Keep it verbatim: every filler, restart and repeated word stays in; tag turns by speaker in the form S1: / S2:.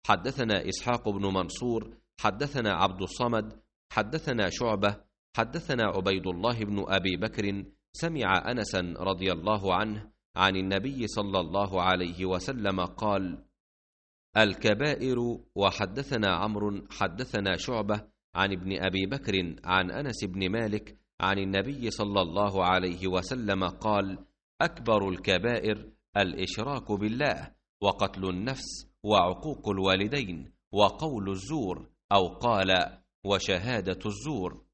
S1: حدثنا إسحاق بن منصور حدثنا عبد الصمد حدثنا شعبة حدثنا عبيد الله بن أبي بكر سمع أنسا رضي الله عنه عن النبي صلى الله عليه وسلم قال: الكبائر. وحدثنا عمرو حدثنا شعبة عن ابن أبي بكر عن أنس بن مالك عن النبي صلى الله عليه وسلم قال: أكبر الكبائر الإشراك بالله، وقتل النفس، وعقوق الوالدين، وقول الزور، أو قال: وشهادة الزور.